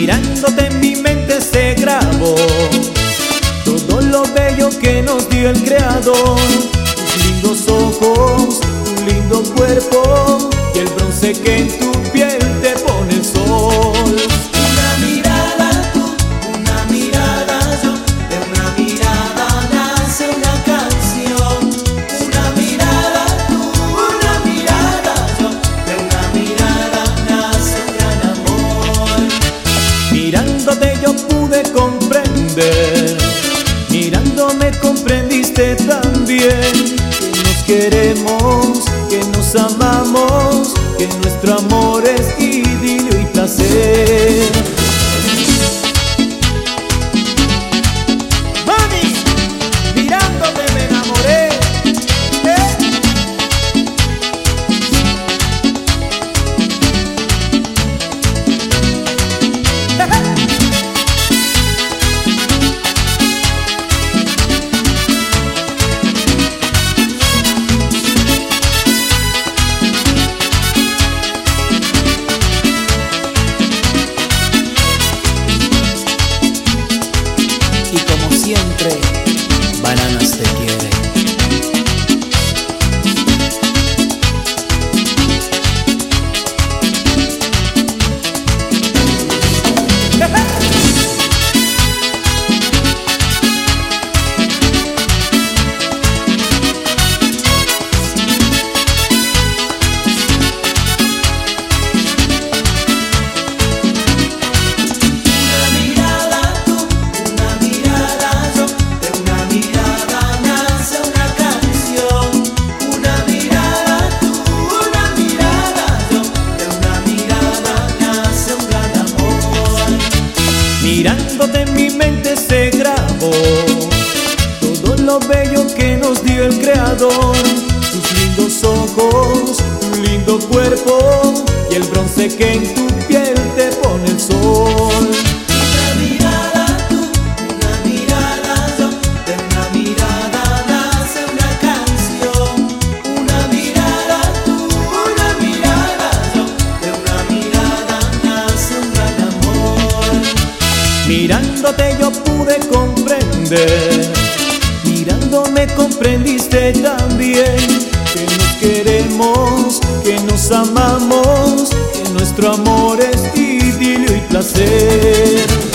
Mirándote en mi mente se grabó todo lo bello que nos dio el Creador. Tus lindos ojos, tu lindo cuerpo y el bronce que en tu piel te pone el sol. Una mirada tú, una mirada yo, de una mirada nace una canción. Una mirada tú, una mirada yo, de una mirada nace un gran amor. Mirándote yo pude comprender, mirándome comprendiste también, que nos queremos, que nos amamos, que nuestro amor es idilio y placer. Mami, mirándote me enamoré. Y como siempre, Bananas te quiere. Mirándote en mi mente se grabó todo lo bello que nos dio el Creador. Tus lindos ojos, tu lindo cuerpo y el bronce que en tu piel te pone el sol. Una mirada tú, una mirada yo, de una mirada nace una canción. Una mirada tú, una mirada yo, de una mirada nace un gran amor. Mirándote yo pude comprender, mirándome comprendiste también, que nos queremos, que nos amamos, que nuestro amor es idilio y placer.